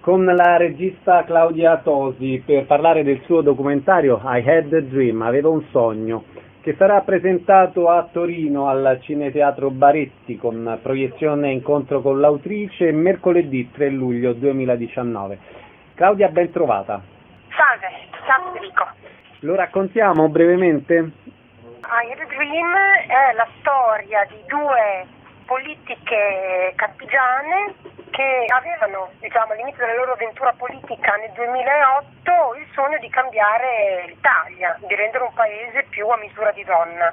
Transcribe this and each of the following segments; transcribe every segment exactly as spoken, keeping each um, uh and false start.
con la regista Claudia Tosi per parlare del suo documentario I Had a Dream, avevo un sogno, che sarà presentato a Torino al Cineteatro Baretti con proiezione incontro con l'autrice mercoledì tre luglio duemiladiciannove. Claudia, ben trovata. Salve, ciao Federico. Lo raccontiamo brevemente? I Had a Dream è la storia di due politiche campigiane che avevano, diciamo, all'inizio della loro avventura politica nel duemilaotto il sogno di cambiare l'Italia, di rendere un paese più a misura di donna.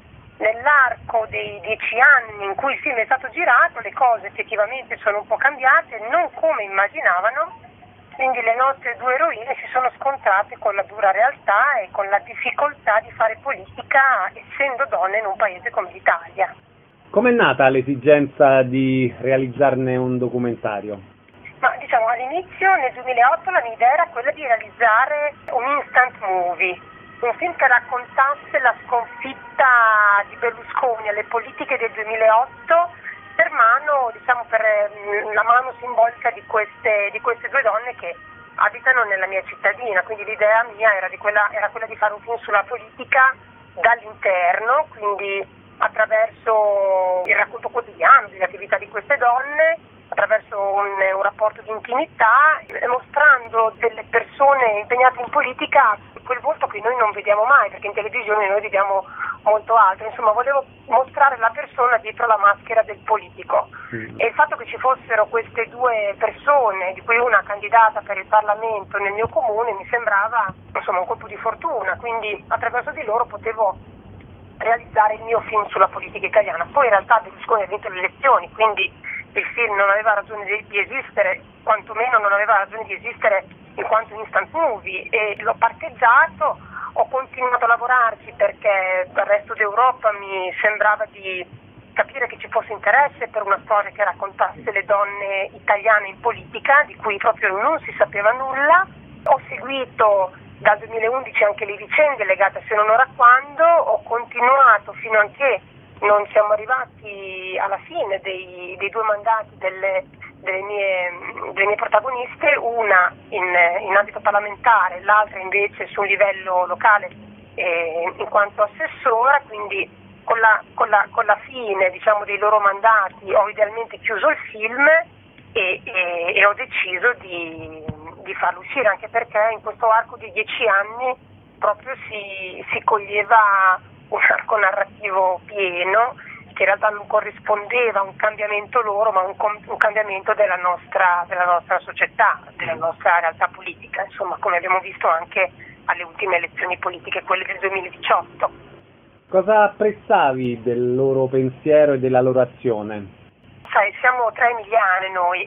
Nell'arco dei dieci anni in cui il film è stato girato, le cose effettivamente sono un po' cambiate, non come immaginavano, quindi le nostre due eroine si sono scontrate con la dura realtà e con la difficoltà di fare politica essendo donne in un paese come l'Italia. Com'è nata l'esigenza di realizzarne un documentario? Ma diciamo all'inizio, nel duemilaotto, la mia idea era quella di realizzare un instant movie, un film che raccontasse la sconfitta di Berlusconi alle politiche del duemilaotto per mano, diciamo per la mano simbolica di queste, di queste due donne che abitano nella mia cittadina, quindi l'idea mia era, di quella, era quella di fare un film sulla politica dall'interno, quindi attraverso il racconto quotidiano delle attività di queste donne, attraverso un, un rapporto di intimità, mostrando delle persone impegnate in politica quel volto che noi non vediamo mai, perché in televisione noi vediamo molto altro. Insomma, volevo mostrare la persona dietro la maschera del politico. Mm. E il fatto che ci fossero queste due persone, di cui una candidata per il Parlamento nel mio comune, mi sembrava, insomma, un colpo di fortuna, quindi attraverso di loro potevo realizzare il mio film sulla politica italiana. Poi in realtà Berlusconi ha vinto le elezioni, quindi il film non aveva ragione di, di esistere, quantomeno non aveva ragione di esistere in quanto instant movie, e l'ho parcheggiato, ho continuato a lavorarci perché dal resto d'Europa mi sembrava di capire che ci fosse interesse per una storia che raccontasse le donne italiane in politica, di cui proprio non si sapeva nulla. Ho seguito dal duemilaundici anche le vicende legate a Se non ora quando, ho continuato fino a che non siamo arrivati alla fine dei, dei due mandati delle, delle, mie, delle mie protagoniste, una in, in ambito parlamentare, l'altra invece su un livello locale eh, in quanto assessora, quindi con la, con la, con la fine, diciamo, dei loro mandati ho idealmente chiuso il film e, e, e ho deciso di, di farlo uscire, anche perché in questo arco di dieci anni proprio si, si coglieva un arco narrativo pieno che in realtà non corrispondeva a un cambiamento loro, ma un, un cambiamento della nostra, della nostra società, della nostra realtà politica, insomma, come abbiamo visto anche alle ultime elezioni politiche, quelle del duemiladiciotto. Cosa apprezzavi del loro pensiero e della loro azione? Sai, siamo tre emiliane noi,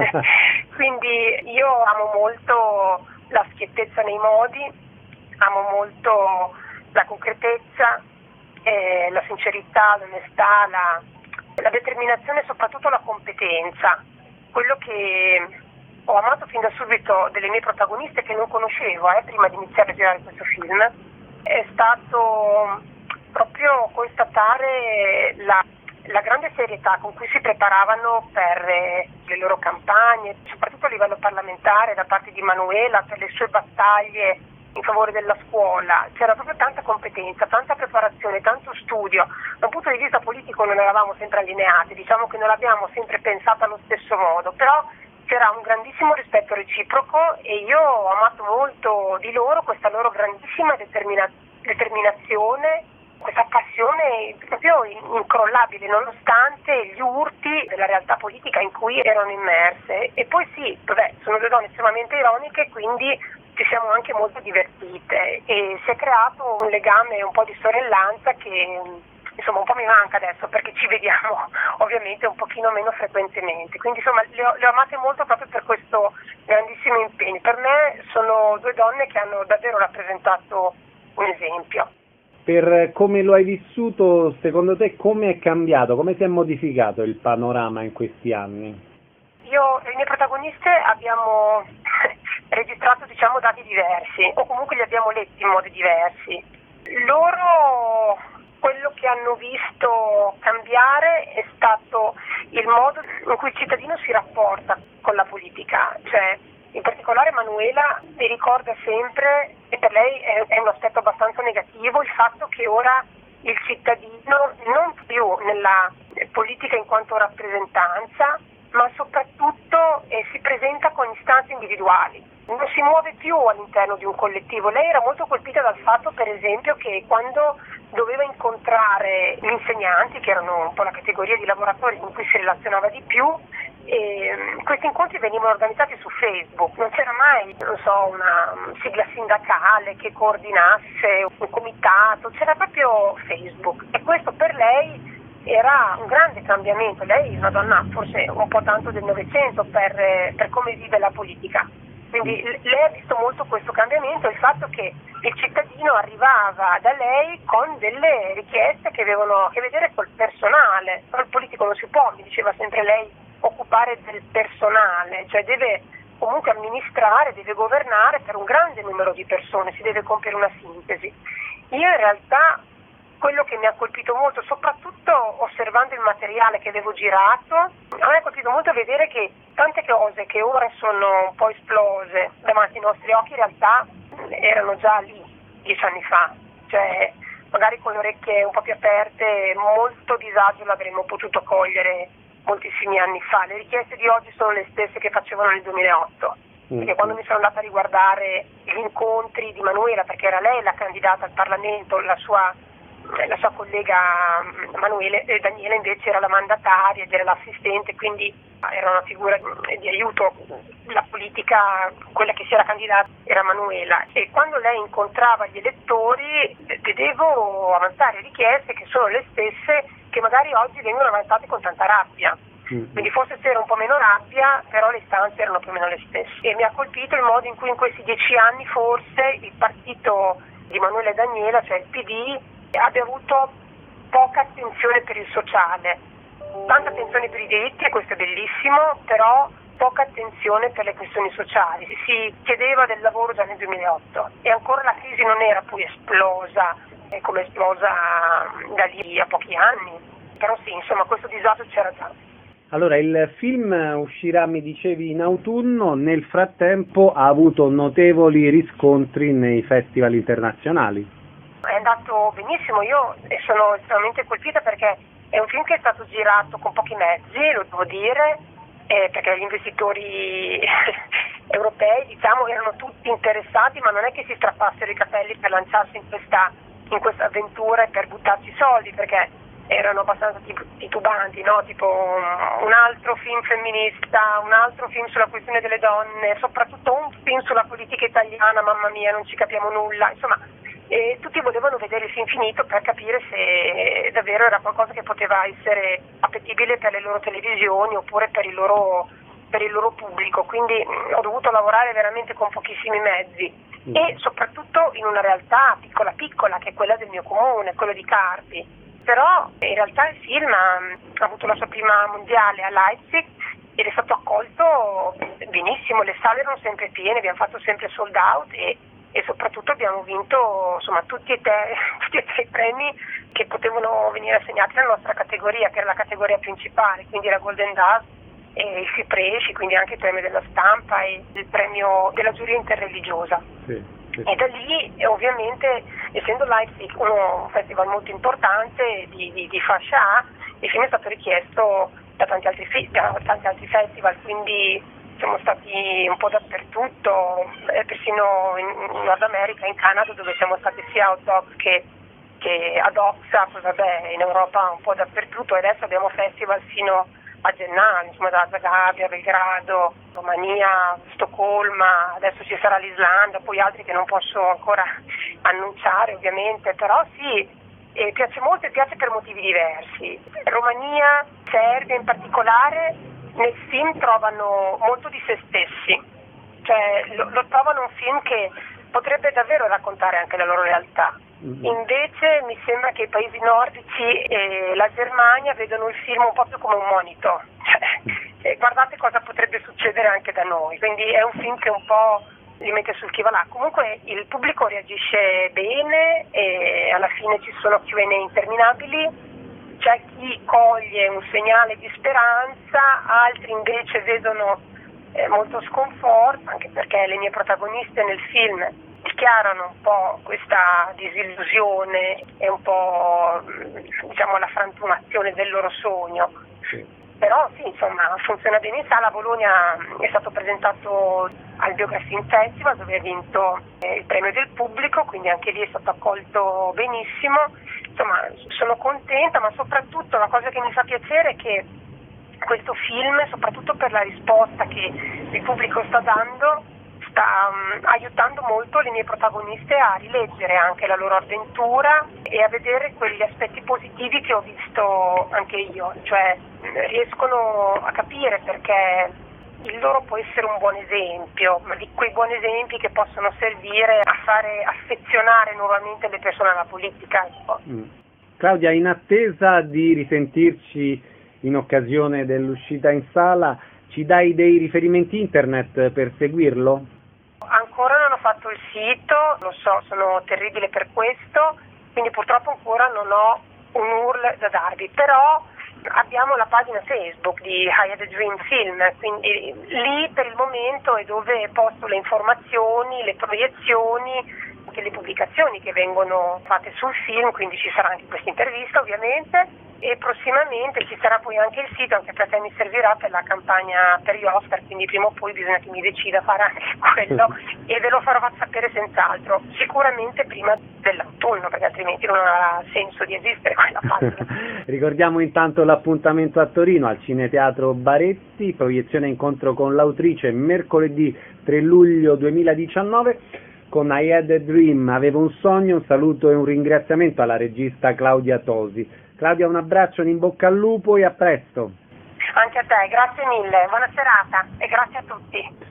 quindi io amo molto la schiettezza nei modi, amo molto la concretezza, eh, la sincerità, l'onestà, la, la determinazione e soprattutto la competenza. Quello che ho amato fin da subito delle mie protagoniste, che non conoscevo eh, prima di iniziare a girare questo film, è stato proprio constatare la, la grande serietà con cui si preparavano per eh, le loro campagne, soprattutto a livello parlamentare da parte di Manuela, per le sue battaglie in favore della scuola. C'era proprio tanta competenza, tanta preparazione, tanto studio. Da un punto di vista politico non eravamo sempre allineati, diciamo che non l'abbiamo sempre pensata allo stesso modo, però c'era un grandissimo rispetto reciproco e io ho amato molto di loro questa loro grandissima determina- determinazione, questa passione proprio incrollabile nonostante gli urti della realtà politica in cui erano immerse. E poi sì, vabbè, sono due donne estremamente ironiche, quindi ci siamo anche molto divertite e si è creato un legame, un po' di sorellanza che insomma un po' mi manca adesso, perché ci vediamo ovviamente un pochino meno frequentemente, quindi insomma le ho, le ho amate molto proprio per questo grandissimo impegno. Per me sono due donne che hanno davvero rappresentato un esempio. Per come lo hai vissuto, secondo te come è cambiato, come si è modificato il panorama in questi anni? Io e le mie protagoniste abbiamo registrato, diciamo, dati diversi, o comunque li abbiamo letti in modi diversi. Loro, quello che hanno visto cambiare è stato il modo in cui il cittadino si rapporta con la politica, cioè particolare Manuela mi ricorda sempre, e per lei è, è un aspetto abbastanza negativo, il fatto che ora il cittadino non più nella politica in quanto rappresentanza, ma soprattutto eh, si presenta con istanze individuali, non si muove più all'interno di un collettivo. Lei era molto colpita dal fatto, per esempio, che quando doveva incontrare gli insegnanti, che erano un po' la categoria di lavoratori con cui si relazionava di più, e questi incontri venivano organizzati su Facebook, non c'era mai, non so, una sigla sindacale che coordinasse un comitato, c'era proprio Facebook, e questo per lei era un grande cambiamento. Lei è una donna forse un po' tanto del Novecento per, per come vive la politica, quindi lei ha visto molto questo cambiamento, il fatto che il cittadino arrivava da lei con delle richieste che avevano a che vedere col personale. Però il politico non si può, mi diceva sempre lei, occupare del personale, cioè deve comunque amministrare, deve governare per un grande numero di persone, si deve compiere una sintesi. Io in realtà quello che mi ha colpito molto, soprattutto osservando il materiale che avevo girato, a me ha colpito molto vedere che tante cose che ora sono un po' esplose davanti ai nostri occhi in realtà erano già lì dieci anni fa, cioè magari con le orecchie un po' più aperte molto disagio l'avremmo potuto cogliere moltissimi anni fa. Le richieste di oggi sono le stesse che facevano nel duemilaotto, perché quando mi sono andata a riguardare gli incontri di Manuela, perché era lei la candidata al Parlamento, la sua la sua collega Manuele, eh, Daniela invece era la mandataria ed era l'assistente, quindi era una figura di aiuto. La politica, quella che si era candidata, era Manuela, e quando lei incontrava gli elettori vedevo avanzare richieste che sono le stesse che magari oggi vengono avanzate con tanta rabbia. Quindi forse c'era un po' meno rabbia, però le istanze erano più o meno le stesse. E mi ha colpito il modo in cui in questi dieci anni forse il partito di Manuela e Daniela, cioè il P D, abbia avuto poca attenzione per il sociale, tanta attenzione per i diritti, e questo è bellissimo, però poca attenzione per le questioni sociali. Si chiedeva del lavoro già nel duemilaotto e ancora la crisi non era poi esplosa eh, come è esplosa da lì a pochi anni, però sì, insomma, questo disagio c'era già. Allora, il film uscirà, mi dicevi, in autunno, nel frattempo ha avuto notevoli riscontri nei festival internazionali. È andato benissimo, io sono estremamente colpita perché è un film che è stato girato con pochi mezzi, lo devo dire, eh, perché gli investitori europei, diciamo, erano tutti interessati, ma non è che si strappassero i capelli per lanciarsi in questa, in questa avventura e per buttarci soldi, perché erano abbastanza titubanti, no? Tipo un altro film femminista, un altro film sulla questione delle donne, soprattutto un film sulla politica italiana, mamma mia, non ci capiamo nulla, insomma. E tutti volevano vedere il film finito per capire se davvero era qualcosa che poteva essere appetibile per le loro televisioni oppure per il loro, per il loro pubblico, quindi mh, ho dovuto lavorare veramente con pochissimi mezzi mm. e soprattutto in una realtà piccola piccola che è quella del mio comune, quello di Carpi. Però in realtà il film ha, ha avuto la sua prima mondiale a Leipzig ed è stato accolto benissimo, le sale erano sempre piene, abbiamo fatto sempre sold out e e soprattutto abbiamo vinto insomma tutti e tre, tutti e tre i premi che potevano venire assegnati nella nostra categoria, che era la categoria principale, quindi la Golden Dust e il Fipresci, quindi anche il premio della stampa e il premio della giuria interreligiosa. Sì, sì. E da lì ovviamente, essendo Leipzig un festival molto importante di, di, di fascia A, il film è stato richiesto da tanti altri, da tanti altri festival, quindi siamo stati un po' dappertutto, eh, persino in, in Nord America, in Canada, dove siamo stati sia a Outdoc che, che ad Oxa, poi vabbè, in Europa un po' dappertutto, e adesso abbiamo festival fino a gennaio, insomma da Zagabria, Belgrado, Romania, Stoccolma, adesso ci sarà l'Islanda, poi altri che non posso ancora annunciare ovviamente, però sì, eh, piace molto e piace per motivi diversi. Romania, Serbia in particolare, nel film trovano molto di se stessi, cioè lo, lo trovano un film che potrebbe davvero raccontare anche la loro realtà. Mm-hmm. Invece mi sembra che i paesi nordici e la Germania vedono il film un po' più come un monito, cioè, guardate cosa potrebbe succedere anche da noi, quindi è un film che un po' li mette sul chi va là. Comunque il pubblico reagisce bene e alla fine ci sono Q and A interminabili. C'è chi coglie un segnale di speranza, altri invece vedono eh, molto sconforto, anche perché le mie protagoniste nel film dichiarano un po' questa disillusione e un po', diciamo, la frantumazione del loro sogno. Sì. Però sì, insomma, funziona bene in sala. A Bologna è stato presentato al Biography Festival, dove ha vinto eh, il premio del pubblico, quindi anche lì è stato accolto benissimo. Insomma, sono contenta, ma soprattutto la cosa che mi fa piacere è che questo film, soprattutto per la risposta che il pubblico sta dando, sta um, aiutando molto le mie protagoniste a rileggere anche la loro avventura e a vedere quegli aspetti positivi che ho visto anche io, cioè riescono a capire perché il loro può essere un buon esempio, ma di quei buoni esempi che possono servire a fare affezionare nuovamente le persone alla politica. Mm. Claudia, in attesa di risentirci in occasione dell'uscita in sala, ci dai dei riferimenti internet per seguirlo? Ancora non ho fatto il sito, lo so, sono terribile per questo, quindi purtroppo ancora non ho un U R L da darvi, però abbiamo la pagina Facebook di I Had a Dream Film, quindi lì per il momento è dove posto le informazioni, le proiezioni, anche le pubblicazioni che vengono fatte sul film, quindi ci sarà anche questa intervista ovviamente, e prossimamente ci sarà poi anche il sito, anche perché mi servirà per la campagna per gli Oscar, quindi prima o poi bisogna che mi decida a fare anche quello e ve lo farò sapere senz'altro, sicuramente prima dell'autunno, perché altrimenti non avrà senso di esistere quella pagina. Ricordiamo intanto l'appuntamento a Torino al Cineteatro Baretti, proiezione incontro con l'autrice mercoledì tre luglio duemiladiciannove con I Had a Dream, avevo un sogno. Un saluto e un ringraziamento alla regista Claudia Tosi. Claudia, un abbraccio, un in bocca al lupo e a presto. Anche a te, grazie mille, buona serata e grazie a tutti.